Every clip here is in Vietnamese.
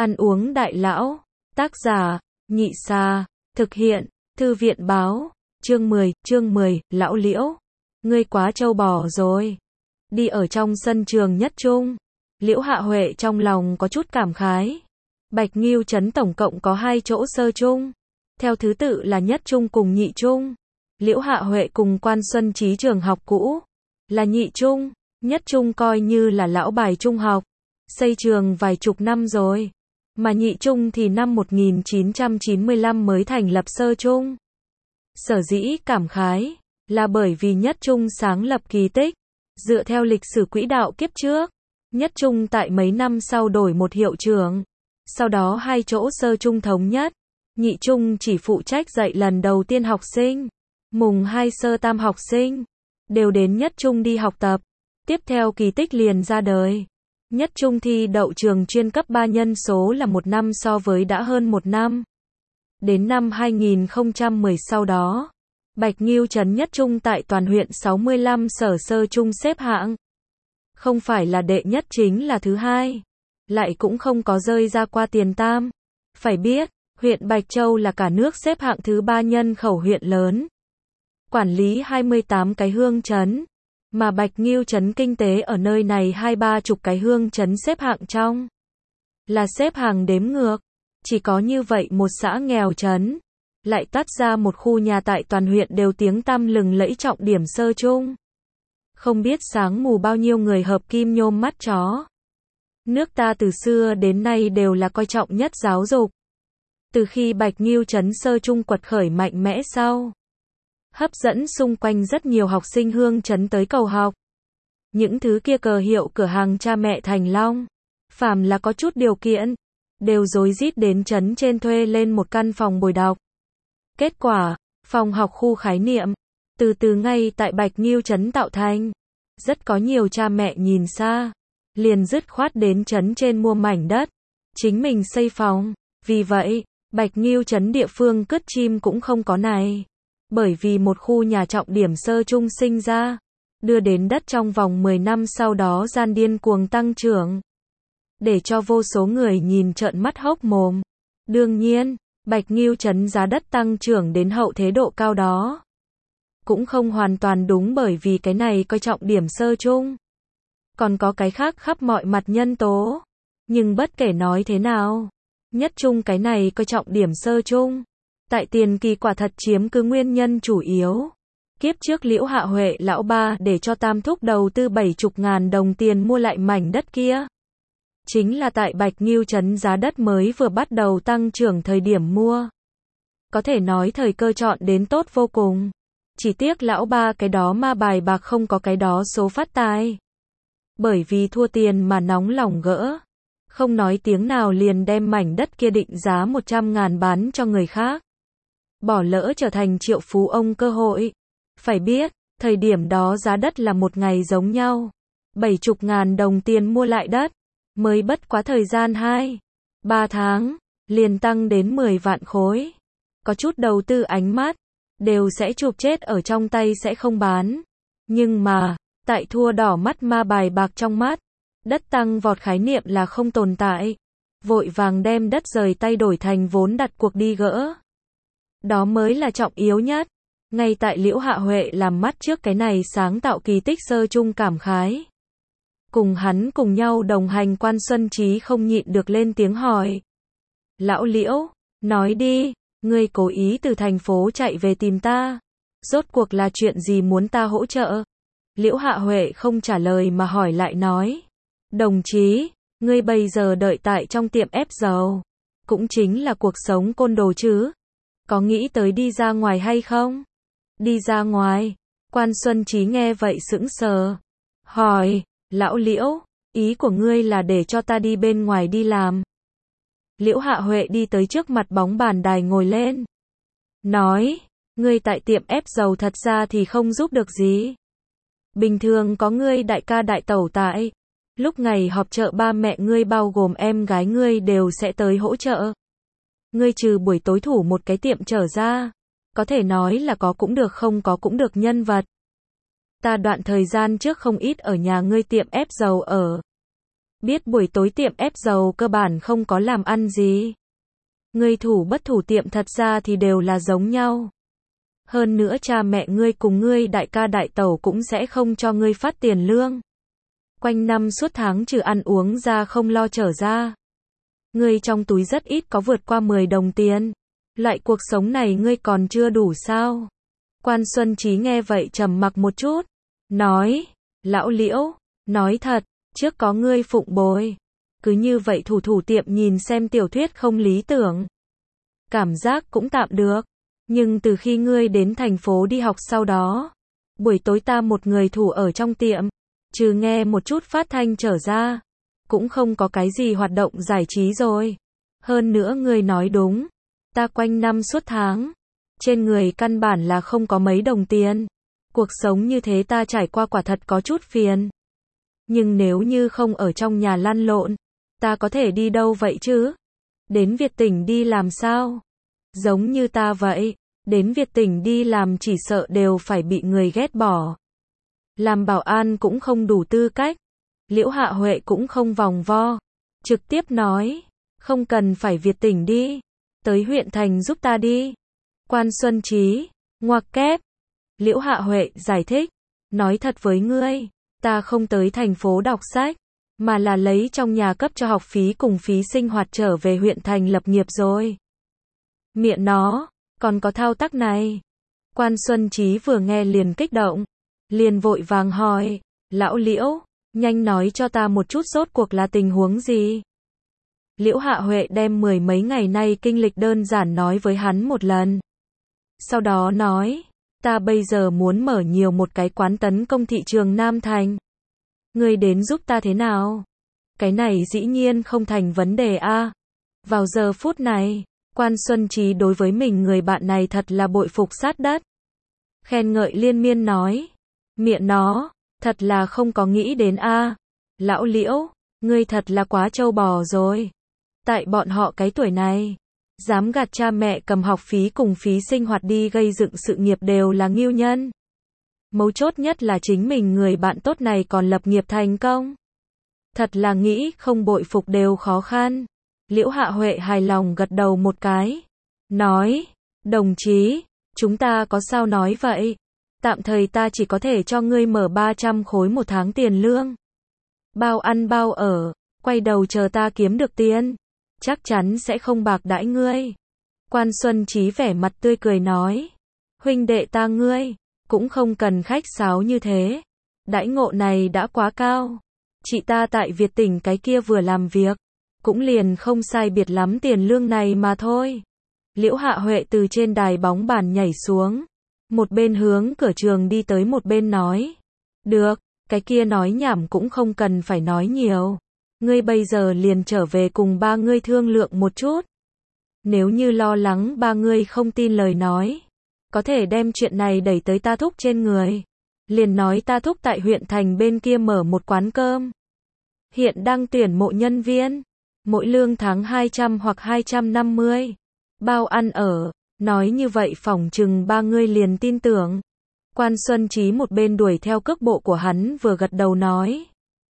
Ăn uống đại lão. Tác giả, Nhị Sa. Thực hiện, Thư viện báo. Chương 10, Lão Liễu. Ngươi quá trâu bò rồi. Đi ở trong sân trường nhất trung. Liễu Hạ Huệ trong lòng có chút cảm khái. Bạch Nghiêu trấn tổng cộng có 2 chỗ sơ trung. Theo thứ tự là nhất trung cùng nhị trung. Liễu Hạ Huệ cùng Quan Xuân Trí trường học cũ. Là nhị trung. Nhất trung coi như là lão bài trung học. Xây trường vài chục năm rồi. Mà nhị trung thì năm 1995 mới thành lập sơ trung. Sở dĩ cảm khái, là bởi vì nhất trung sáng lập kỳ tích. Dựa theo lịch sử quỹ đạo kiếp trước, nhất trung tại mấy năm sau đổi một hiệu trưởng. Sau đó 2 chỗ sơ trung thống nhất. Nhị trung chỉ phụ trách dạy lần đầu tiên học sinh. Mùng 2 sơ tam học sinh đều đến nhất trung đi học tập. Tiếp theo kỳ tích liền ra đời. Nhất trung thi đậu trường chuyên cấp 3 nhân số là 1 năm so với đã hơn 1 năm. Đến năm 2010 sau đó, Bạch Nghiêu trấn nhất trung tại toàn huyện 65 sở sơ trung xếp hạng. Không phải là đệ nhất chính là thứ hai. Lại cũng không có rơi ra qua tiền tam. Phải biết, huyện Bạch Châu là cả nước xếp hạng thứ 3 nhân khẩu huyện lớn. Quản lý 28 cái hương trấn. Mà Bạch Nghiêu trấn kinh tế ở nơi này 20-30 cái hương trấn xếp hạng trong. Là xếp hàng đếm ngược. Chỉ có như vậy một xã nghèo trấn. Lại tắt ra một khu nhà tại toàn huyện đều tiếng tăm lừng lẫy trọng điểm sơ trung. Không biết sáng mù bao nhiêu người hợp kim nhôm mắt chó. Nước ta từ xưa đến nay đều là coi trọng nhất giáo dục. Từ khi Bạch Nghiêu trấn sơ trung quật khởi mạnh mẽ sau. Hấp dẫn xung quanh rất nhiều học sinh hương trấn tới cầu học. Những thứ kia cờ hiệu cửa hàng cha mẹ Thành Long. Phàm là có chút điều kiện. Đều rối rít đến trấn trên thuê lên một căn phòng bồi đọc. Kết quả, phòng học khu khái niệm. Từ từ ngay tại Bạch Nghiêu trấn tạo thành. Rất có nhiều cha mẹ nhìn xa. Liền dứt khoát đến trấn trên mua mảnh đất. Chính mình xây phòng. Vì vậy, Bạch Nghiêu trấn địa phương cất chim cũng không có này. Bởi vì một khu nhà trọng điểm sơ trung sinh ra. Đưa đến đất trong vòng 10 năm sau đó gian điên cuồng tăng trưởng. Để cho vô số người nhìn trợn mắt hốc mồm. Đương nhiên, Bạch Nghiêu trấn giá đất tăng trưởng đến hậu thế độ cao đó. Cũng không hoàn toàn đúng bởi vì cái này coi trọng điểm sơ trung. Còn có cái khác khắp mọi mặt nhân tố. Nhưng bất kể nói thế nào, nhất trung cái này coi trọng điểm sơ trung. Tại tiền kỳ quả thật chiếm cứ nguyên nhân chủ yếu. Kiếp trước Liễu Hạ Huệ lão ba để cho Tam Thúc đầu tư 70.000 đồng tiền mua lại mảnh đất kia. Chính là tại Bạch Nghiêu trấn giá đất mới vừa bắt đầu tăng trưởng thời điểm mua. Có thể nói thời cơ chọn đến tốt vô cùng. Chỉ tiếc lão ba cái đó ma bài bạc không có cái đó số phát tài. Bởi vì thua tiền mà nóng lòng gỡ. Không nói tiếng nào liền đem mảnh đất kia định giá 100.000 bán cho người khác. Bỏ lỡ trở thành triệu phú ông cơ hội. Phải biết, thời điểm đó giá đất là một ngày giống nhau. 70.000 đồng tiền mua lại đất. Mới bất quá thời gian 2-3 tháng, liền tăng đến 10 vạn khối. Có chút đầu tư ánh mắt, đều sẽ chụp chết ở trong tay sẽ không bán. Nhưng mà, tại thua đỏ mắt ma bài bạc trong mắt, đất tăng vọt khái niệm là không tồn tại. Vội vàng đem đất rời tay đổi thành vốn đặt cuộc đi gỡ. Đó mới là trọng yếu nhất. Ngay tại Liễu Hạ Huệ làm mắt trước cái này sáng tạo kỳ tích sơ trung cảm khái. Cùng hắn cùng nhau đồng hành Quan Xuân Trí không nhịn được lên tiếng hỏi. Lão Liễu, nói đi, ngươi cố ý từ thành phố chạy về tìm ta. Rốt cuộc là chuyện gì muốn ta hỗ trợ? Liễu Hạ Huệ không trả lời mà hỏi lại nói. Đồng chí, ngươi bây giờ đợi tại trong tiệm ép dầu. Cũng chính là cuộc sống côn đồ chứ. Có nghĩ tới đi ra ngoài hay không? Đi ra ngoài. Quan Xuân Trí nghe vậy sững sờ. Hỏi. Lão Liễu, ý của ngươi là để cho ta đi bên ngoài đi làm. Liễu Hạ Huệ đi tới trước mặt bóng bàn đài ngồi lên. Nói, ngươi tại tiệm ép dầu thật ra thì không giúp được gì. Bình thường có ngươi đại ca đại tẩu tại. Lúc ngày họp chợ ba mẹ ngươi bao gồm em gái ngươi đều sẽ tới hỗ trợ. Ngươi trừ buổi tối thủ một cái tiệm trở ra. Có thể nói là có cũng được không có cũng được nhân vật. Ta đoạn thời gian trước không ít ở nhà ngươi tiệm ép dầu ở. Biết buổi tối tiệm ép dầu cơ bản không có làm ăn gì. Ngươi thủ bất thủ tiệm thật ra thì đều là giống nhau. Hơn nữa cha mẹ ngươi cùng ngươi đại ca đại tẩu cũng sẽ không cho ngươi phát tiền lương. Quanh năm suốt tháng trừ ăn uống ra không lo trở ra. Ngươi trong túi rất ít có vượt qua 10 đồng tiền. Loại cuộc sống này ngươi còn chưa đủ sao? Quan Xuân Trí nghe vậy trầm mặc một chút. Nói, lão Liễu, nói thật, trước có ngươi phụng bồi. Cứ như vậy thủ tiệm nhìn xem tiểu thuyết không lý tưởng. Cảm giác cũng tạm được. Nhưng từ khi ngươi đến thành phố đi học sau đó, buổi tối ta một người thủ ở trong tiệm, trừ nghe một chút phát thanh trở ra, cũng không có cái gì hoạt động giải trí rồi. Hơn nữa ngươi nói đúng, ta quanh năm suốt tháng, trên người căn bản là không có mấy đồng tiền. Cuộc sống như thế ta trải qua quả thật có chút phiền. Nhưng nếu như không ở trong nhà lăn lộn, ta có thể đi đâu vậy chứ? Đến Việt tỉnh đi làm sao? Giống như ta vậy, đến Việt tỉnh đi làm chỉ sợ đều phải bị người ghét bỏ. Làm bảo an cũng không đủ tư cách. Liễu Hạ Huệ cũng không vòng vo, trực tiếp nói, không cần phải Việt tỉnh đi, tới huyện thành giúp ta đi. Quan Xuân Trí, ngoặc kép. Liễu Hạ Huệ giải thích, nói thật với ngươi, ta không tới thành phố đọc sách, mà là lấy trong nhà cấp cho học phí cùng phí sinh hoạt trở về huyện thành lập nghiệp rồi. Miệng nó, còn có thao tác này. Quan Xuân Trí vừa nghe liền kích động, liền vội vàng hỏi, lão Liễu, nhanh nói cho ta một chút rốt cuộc là tình huống gì. Liễu Hạ Huệ đem 10 mấy ngày nay kinh lịch đơn giản nói với hắn một lần. Sau đó nói, ta bây giờ muốn mở nhiều một cái quán tấn công thị trường Nam Thành. Ngươi đến giúp ta thế nào? Cái này dĩ nhiên không thành vấn đề a. Vào giờ phút này, Quan Xuân Trí đối với mình người bạn này thật là bội phục sát đất. Khen ngợi liên miên nói, miệng nó, thật là không có nghĩ đến a. Lão Liễu, ngươi thật là quá trâu bò rồi. Tại bọn họ cái tuổi này, dám gạt cha mẹ cầm học phí cùng phí sinh hoạt đi gây dựng sự nghiệp đều là ngưu nhân. Mấu chốt nhất là chính mình người bạn tốt này còn lập nghiệp thành công. Thật là nghĩ không bội phục đều khó khăn. Liễu Hạ Huệ hài lòng gật đầu một cái. Nói, đồng chí, chúng ta có sao nói vậy? Tạm thời ta chỉ có thể cho ngươi mở 300 khối một tháng tiền lương. Bao ăn bao ở, quay đầu chờ ta kiếm được tiền. Chắc chắn sẽ không bạc đãi ngươi. Quan Xuân Trí vẻ mặt tươi cười nói. Huynh đệ ta ngươi, cũng không cần khách sáo như thế. Đãi ngộ này đã quá cao. Chị ta tại Việt tỉnh cái kia vừa làm việc, cũng liền không sai biệt lắm tiền lương này mà thôi. Liễu Hạ Huệ từ trên đài bóng bàn nhảy xuống. Một bên hướng cửa trường đi tới một bên nói. Được, cái kia nói nhảm cũng không cần phải nói nhiều. Ngươi bây giờ liền trở về cùng ba ngươi thương lượng một chút. Nếu như lo lắng ba ngươi không tin lời nói, có thể đem chuyện này đẩy tới ta thúc trên người. Liền nói ta thúc tại huyện thành bên kia mở một quán cơm. Hiện đang tuyển mộ nhân viên. Mỗi lương tháng 200 hoặc 250. Bao ăn ở. Nói như vậy phỏng chừng ba ngươi liền tin tưởng. Quan Xuân Trí một bên đuổi theo cước bộ của hắn vừa gật đầu nói.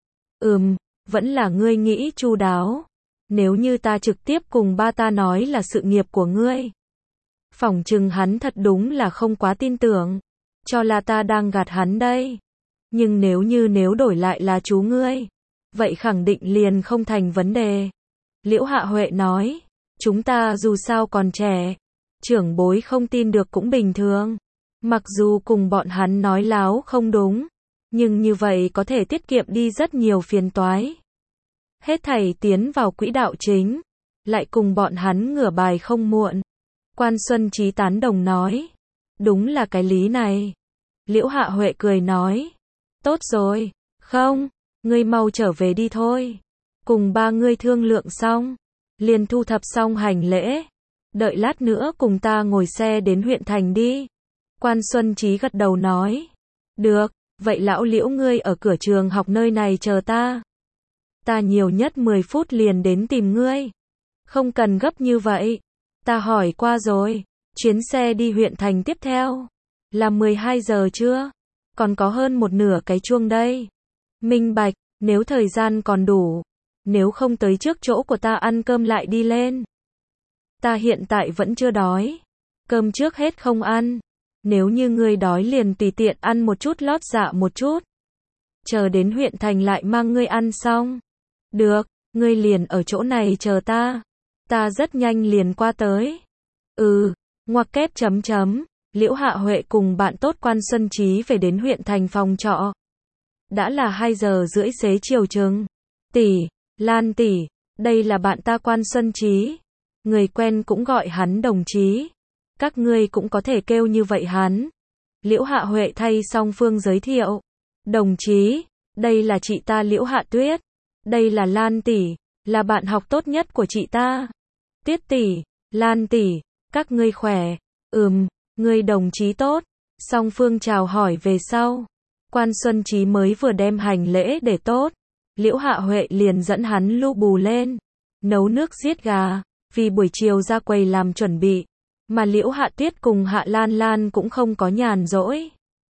Vẫn là ngươi nghĩ chu đáo. Nếu như ta trực tiếp cùng ba ta nói là sự nghiệp của ngươi, phỏng chừng hắn thật đúng là không quá tin tưởng. Cho là ta đang gạt hắn đây. Nhưng nếu đổi lại là chú ngươi, vậy khẳng định liền không thành vấn đề. Liễu Hạ Huệ nói, chúng ta dù sao còn trẻ, trưởng bối không tin được cũng bình thường. Mặc dù cùng bọn hắn nói láo không đúng, nhưng như vậy có thể tiết kiệm đi rất nhiều phiền toái. Hết thảy tiến vào quỹ đạo chính, lại cùng bọn hắn ngửa bài không muộn. Quan Xuân Trí tán đồng nói, đúng là cái lý này. Liễu Hạ Huệ cười nói, tốt rồi, không, ngươi mau trở về đi thôi. Cùng ba ngươi thương lượng xong, liền thu thập xong hành lễ. Đợi lát nữa cùng ta ngồi xe đến huyện thành đi. Quan Xuân Trí gật đầu nói, được, vậy lão Liễu ngươi ở cửa trường học nơi này chờ ta. Ta nhiều nhất 10 phút liền đến tìm ngươi. Không cần gấp như vậy. Ta hỏi qua rồi, chuyến xe đi huyện thành tiếp theo là 12 giờ chưa? Còn có hơn một nửa cái chuông đây. Minh bạch, nếu thời gian còn đủ, nếu không tới trước chỗ của ta ăn cơm lại đi lên. Ta hiện tại vẫn chưa đói. Cơm trước hết không ăn. Nếu như ngươi đói liền tùy tiện ăn một chút lót dạ một chút. Chờ đến huyện thành lại mang ngươi ăn xong. Được, ngươi liền ở chỗ này chờ ta. Ta rất nhanh liền qua tới. Ngoặc kép chấm chấm. Liễu Hạ Huệ cùng bạn tốt Quan Xuân Trí về đến huyện thành phòng trọ. Đã là 2 giờ rưỡi xế chiều chừng. Tỷ, Lan tỷ, đây là bạn ta Quan Xuân Trí. Người quen cũng gọi hắn đồng chí. Các ngươi cũng có thể kêu như vậy hắn. Liễu Hạ Huệ thay song phương giới thiệu. Đồng chí, đây là chị ta Liễu Hạ Tuyết. Đây là Lan tỷ, là bạn học tốt nhất của chị ta. Tuyết tỷ, Lan tỷ, các ngươi khỏe. Ngươi đồng chí tốt. Song phương chào hỏi về sau. Quan Xuân Trí mới vừa đem hành lễ để tốt. Liễu Hạ Huệ liền dẫn hắn lu bù lên. Nấu nước giết gà. Vì buổi chiều ra quầy làm chuẩn bị. Mà Liễu Hạ Tuyết cùng Hạ Lan Lan cũng không có nhàn rỗi.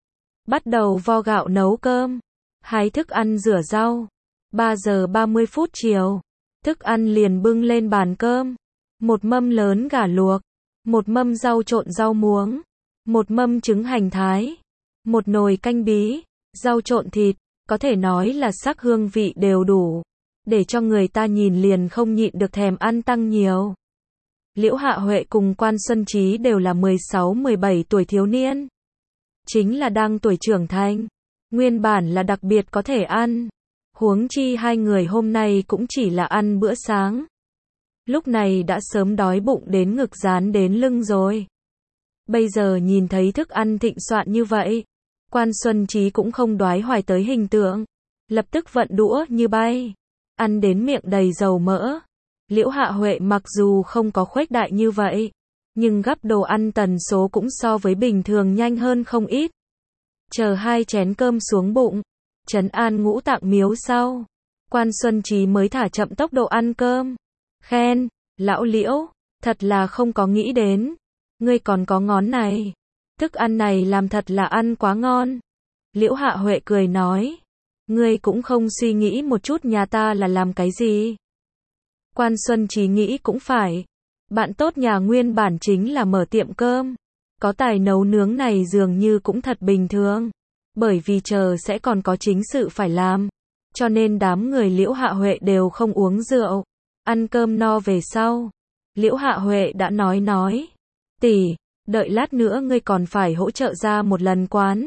Bắt đầu vo gạo nấu cơm. Hái thức ăn rửa rau. 3 giờ 30 phút chiều. Thức ăn liền bưng lên bàn cơm. Một mâm lớn gà luộc. Một mâm rau trộn rau muống. Một mâm trứng hành thái. Một nồi canh bí. Rau trộn thịt. Có thể nói là sắc hương vị đều đủ. Để cho người ta nhìn liền không nhịn được thèm ăn tăng nhiều. Liễu Hạ Huệ cùng Quan Xuân Trí đều là 16-17 tuổi thiếu niên. Chính là đang tuổi trưởng thành. Nguyên bản là đặc biệt có thể ăn. Huống chi hai người hôm nay cũng chỉ là ăn bữa sáng. Lúc này đã sớm đói bụng đến ngực dán đến lưng rồi. Bây giờ nhìn thấy thức ăn thịnh soạn như vậy. Quan Xuân Trí cũng không đoái hoài tới hình tượng. Lập tức vận đũa như bay. Ăn đến miệng đầy dầu mỡ. Liễu Hạ Huệ mặc dù không có khuếch đại như vậy. Nhưng gắp đồ ăn tần số cũng so với bình thường nhanh hơn không ít. Chờ 2 chén cơm xuống bụng. Trấn an ngũ tạng miếu sau. Quan Xuân Trí mới thả chậm tốc độ ăn cơm. Khen, lão Liễu, thật là không có nghĩ đến. Ngươi còn có ngón này. Thức ăn này làm thật là ăn quá ngon. Liễu Hạ Huệ cười nói. Ngươi cũng không suy nghĩ một chút nhà ta là làm cái gì. Quan Xuân Trí nghĩ cũng phải. Bạn tốt nhà nguyên bản chính là mở tiệm cơm. Có tài nấu nướng này dường như cũng thật bình thường. Bởi vì chờ sẽ còn có chính sự phải làm. Cho nên đám người Liễu Hạ Huệ đều không uống rượu. Ăn cơm no về sau. Liễu Hạ Huệ đã nói. Tỷ, đợi lát nữa ngươi còn phải hỗ trợ ra một lần quán.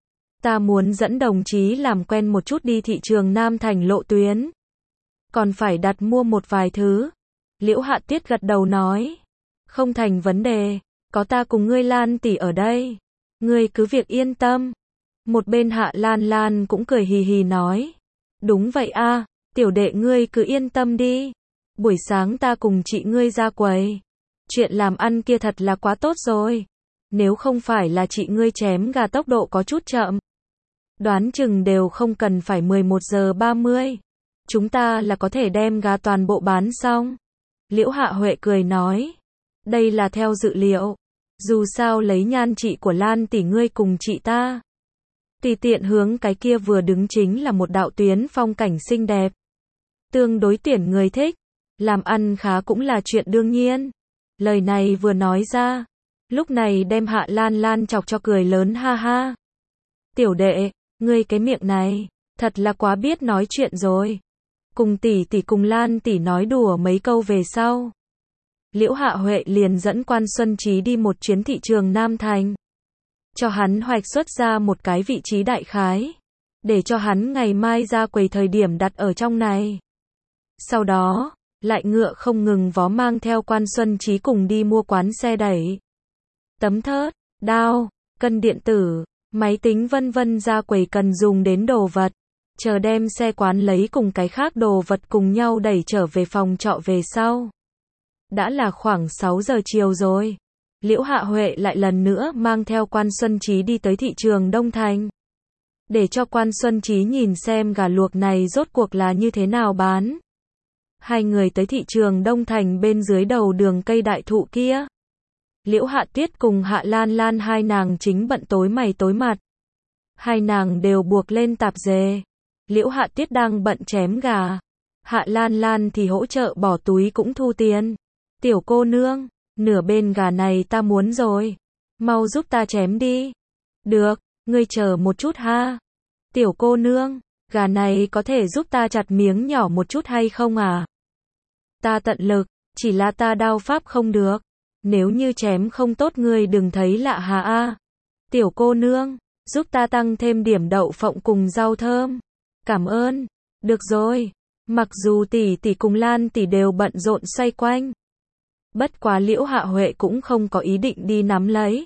Ta muốn dẫn đồng chí làm quen một chút đi thị trường Nam Thành lộ tuyến. Còn phải đặt mua một vài thứ. Liễu Hạ Tuyết gật đầu nói. Không thành vấn đề. Có ta cùng ngươi Lan tỷ ở đây. Ngươi cứ việc yên tâm. Một bên Hạ Lan Lan cũng cười hì hì nói. Đúng vậy a, tiểu đệ ngươi cứ yên tâm đi. Buổi sáng ta cùng chị ngươi ra quầy. Chuyện làm ăn kia thật là quá tốt rồi. Nếu không phải là chị ngươi chém gà tốc độ có chút chậm. Đoán chừng đều không cần phải 11 giờ 30. Chúng ta là có thể đem gà toàn bộ bán xong. Liễu Hạ Huệ cười nói. Đây là theo dự liệu. Dù sao lấy nhan trị của Lan tỷ ngươi cùng chị ta. Tùy tiện hướng cái kia vừa đứng chính là một đạo tuyến phong cảnh xinh đẹp. Tương đối tuyển người thích. Làm ăn khá cũng là chuyện đương nhiên. Lời này vừa nói ra. Lúc này đem Hạ Lan Lan chọc cho cười lớn ha ha. Tiểu đệ, ngươi cái miệng này, thật là quá biết nói chuyện rồi. Cùng tỷ tỷ cùng Lan tỷ nói đùa mấy câu về sau. Liễu Hạ Huệ liền dẫn Quan Xuân Trí đi một chuyến thị trường Nam Thành. Cho hắn hoạch xuất ra một cái vị trí đại khái. Để cho hắn ngày mai ra quầy thời điểm đặt ở trong này. Sau đó, lại ngựa không ngừng vó mang theo Quan Xuân Trí cùng đi mua quán xe đẩy. Tấm thớt, đao, cân điện tử, máy tính vân vân ra quầy cần dùng đến đồ vật. Chờ đem xe quán lấy cùng cái khác đồ vật cùng nhau đẩy trở về phòng trọ về sau. Đã là khoảng 6 giờ chiều rồi. Liễu Hạ Huệ lại lần nữa mang theo Quan Xuân Trí đi tới thị trường Đông Thành. Để cho Quan Xuân Trí nhìn xem gà luộc này rốt cuộc là như thế nào bán. Hai người tới thị trường Đông Thành bên dưới đầu đường cây đại thụ kia. Liễu Hạ Tuyết cùng Hạ Lan Lan hai nàng chính bận tối mày tối mặt. Hai nàng đều buộc lên tạp dề. Liễu Hạ Tuyết đang bận chém gà. Hạ Lan Lan thì hỗ trợ bỏ túi cũng thu tiền. Tiểu cô nương, nửa bên gà này ta muốn rồi. Mau giúp ta chém đi. Được, ngươi chờ một chút ha. Tiểu cô nương, gà này có thể giúp ta chặt miếng nhỏ một chút hay không à? Ta tận lực, chỉ là ta đao pháp không được. Nếu như chém không tốt ngươi đừng thấy lạ hà a. Tiểu cô nương, giúp ta tăng thêm điểm đậu phộng cùng rau thơm. Cảm ơn. Được rồi. Mặc dù tỷ tỷ cùng Lan tỷ đều bận rộn xoay quanh. Bất quá Liễu Hạ Huệ cũng không có ý định đi nắm lấy.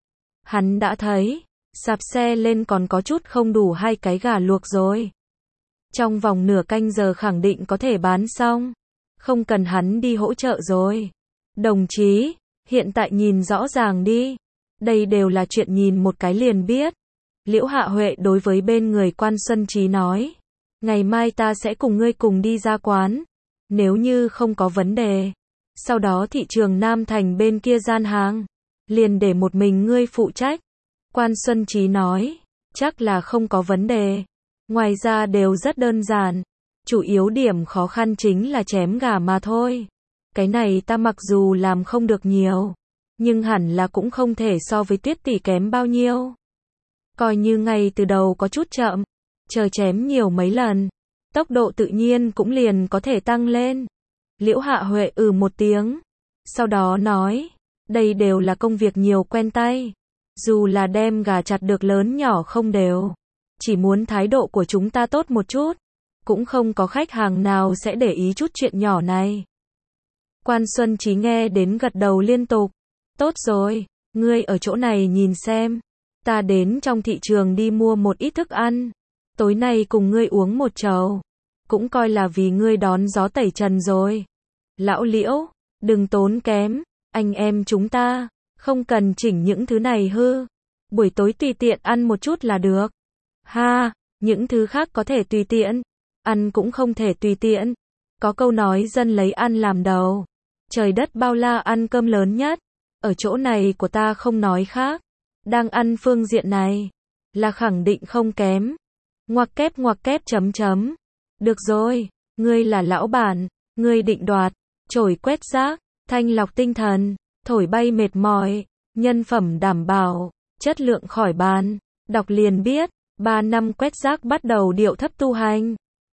Hắn đã thấy, sạp xe lên còn có chút không đủ 2 cái gà luộc rồi. Trong vòng nửa canh giờ khẳng định có thể bán xong. Không cần hắn đi hỗ trợ rồi. Đồng chí, hiện tại nhìn rõ ràng đi. Đây đều là chuyện nhìn một cái liền biết. Liễu Hạ Huệ đối với bên người Quan Xuân Trí nói. Ngày mai ta sẽ cùng ngươi cùng đi ra quán. Nếu như không có vấn đề. Sau đó thị trường Nam Thành bên kia gian hàng. Liền để một mình ngươi phụ trách. Quan Xuân Trí nói. Chắc là không có vấn đề. Ngoài ra đều rất đơn giản. Chủ yếu điểm khó khăn chính là chém gà mà thôi. Cái này ta mặc dù làm không được nhiều. Nhưng hẳn là cũng không thể so với Tuyết tỷ kém bao nhiêu. Coi như ngay từ đầu có chút chậm. Chờ chém nhiều mấy lần. Tốc độ tự nhiên cũng liền có thể tăng lên. Liễu Hạ Huệ một tiếng. Sau đó nói. Đây đều là công việc nhiều quen tay. Dù là đem gà chặt được lớn nhỏ không đều. Chỉ muốn thái độ của chúng ta tốt một chút. Cũng không có khách hàng nào sẽ để ý chút chuyện nhỏ này. Quan Xuân Trí nghe đến gật đầu liên tục. Tốt rồi, ngươi ở chỗ này nhìn xem. Ta đến trong thị trường đi mua một ít thức ăn. Tối nay cùng ngươi uống một chầu. Cũng coi là vì ngươi đón gió tẩy trần rồi. Lão Liễu, đừng tốn kém. Anh em chúng ta, không cần chỉnh những thứ này hư. Buổi tối tùy tiện ăn một chút là được. Ha, những thứ khác có thể tùy tiện. Ăn cũng không thể tùy tiện. Có câu nói dân lấy ăn làm đầu. Trời đất bao la ăn cơm lớn nhất. Ở chỗ này của ta không nói khác. Đang ăn phương diện này. Là khẳng định không kém. Ngoặc kép chấm chấm. Được rồi, ngươi là lão bản. Ngươi định đoạt. Chổi quét rác. Thanh lọc tinh thần. Thổi bay mệt mỏi. Nhân phẩm đảm bảo. Chất lượng khỏi bàn. Đọc liền biết. 3 năm quét rác bắt đầu điệu thấp tu hành.